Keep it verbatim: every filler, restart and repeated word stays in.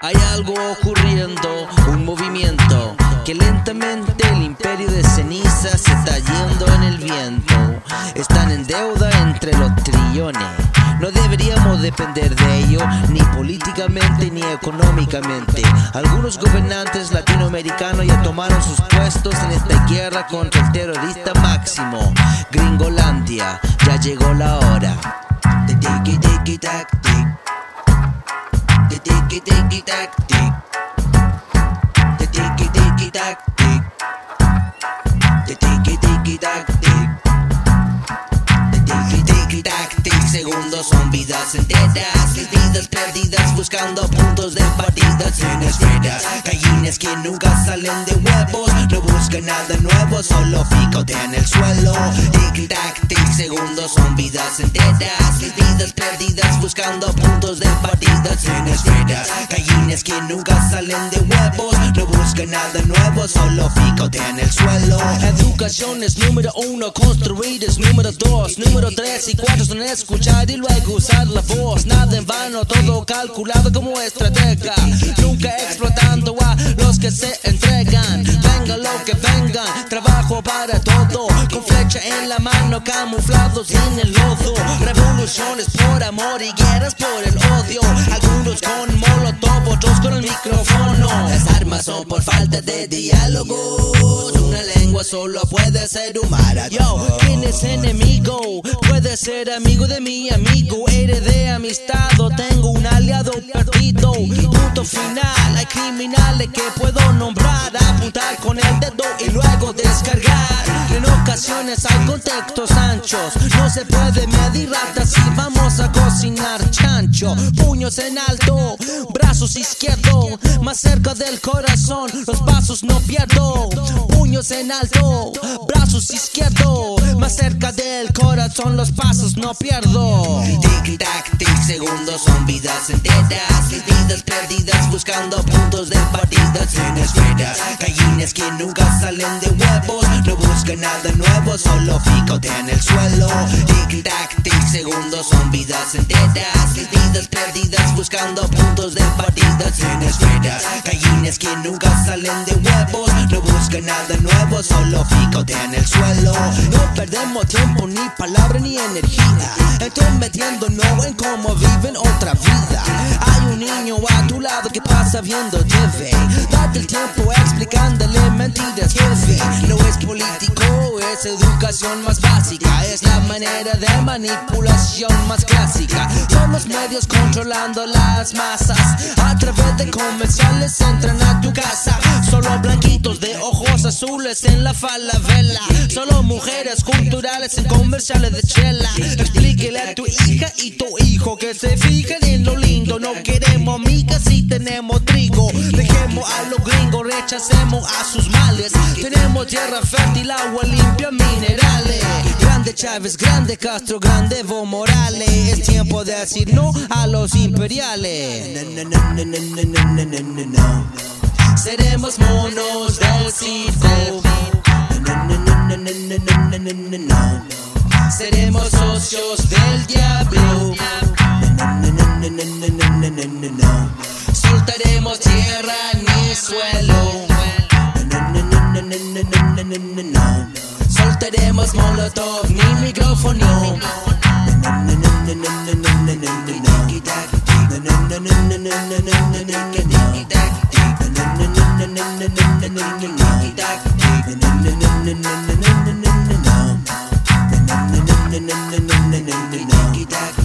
Hay algo ocurriendo, un movimiento que lentamente el imperio de ceniza se está yendo en el viento. Están en deuda entre los trillones. No deberíamos depender de ello, ni políticamente ni económicamente. Algunos gobernantes latinoamericanos ya tomaron sus puestos en esta guerra contra el terrorista máximo. Gringolandia, ya llegó la hora. Tiki tiki tac tic. Tiki tiki tac tic. Tiki tiki tac tic. Tiki tiki tac tic. Tiki tac tic. Segundos son vidas enteras, vidas perdidas buscando puntos de partida sin esferas. Gallinas que nunca salen de huevos, no buscan nada nuevo, solo picotean el suelo. Tic tac tic, segundos son vidas enteras, vidas perdidas buscando puntos de partida sin esferas. Gallinas que nunca salen de huevos, no buscan nada nuevo, solo picotean el suelo. Educación es número uno, construir es número dos, número tres y cuatro son escuchar y luego usar la voz. Nada en vano, todo calculado como estratega, nunca explotando a los que se entregan. Venga lo que vengan, trabajo para todo, con flecha en la mano, camuflados en el lodo. Revoluciones por amor y guerras por el odio, algunos con molotov, otros con el micrófono. Las armas son por falta de diálogos, una lengua solo puede ser humana. Yo, ¿quién es enemigo? Puede ser amigo de mi amigo, heredé amistad o tengo un aliado perdido. Punto final, hay criminales que puedo nombrar, apuntar con el dedo y luego descargar. En ocasiones hay contextos anchos, no se puede medir ratas si vamos a cocinar chancho. Puños en alto, brazos izquierdo, más cerca del corazón, los pasos no pierdo. Puños en alto, brazos izquierdo, más cerca del corazón, los pasos no pierdo. Tic tac tic, segundos son vidas enteras, vidas perdidas buscando puntos de partida sin esferas. Gallinas que nunca salen de huevos, no buscan nada nuevo, solo picotean el suelo. Tic tac tic, segundos son vidas enteras, vidas perdidas buscando puntos de partida sin esferas. Gallinas que nunca salen de huevos, no buscan nada nuevo, solo picotean el suelo. No perdemos tiempo, ni palabra ni energía, entrometiéndonos en cómo viven otra vida. Hay un niño a tu lado que pasa viendo T V, date el tiempo explicándole mentiras jefe. No es político, es educación más básica, es la manera de manipulación más clásica. Son los medios controlando las masas, a través de comerciales entran a tu casa. Solo blanquitos de ojos azules en la falabella, solo mujeres culturales en comerciales de chela. Explíquele a tu hija y tu hijo que se fijen en lo lindo. No queremos migas si tenemos trigo, dejemos a los gringos, rechacemos a sus males. Tenemos tierra fértil, agua limpia, minerales. Grande Chávez, grande Castro, grande Evo Morales. Es tiempo de decir no a los imperiales. Seremos monos del circo, seremos socios del diablo. Soltaremos tierra ni suelo, soltaremos molotov ni micrófono. Tiki tac.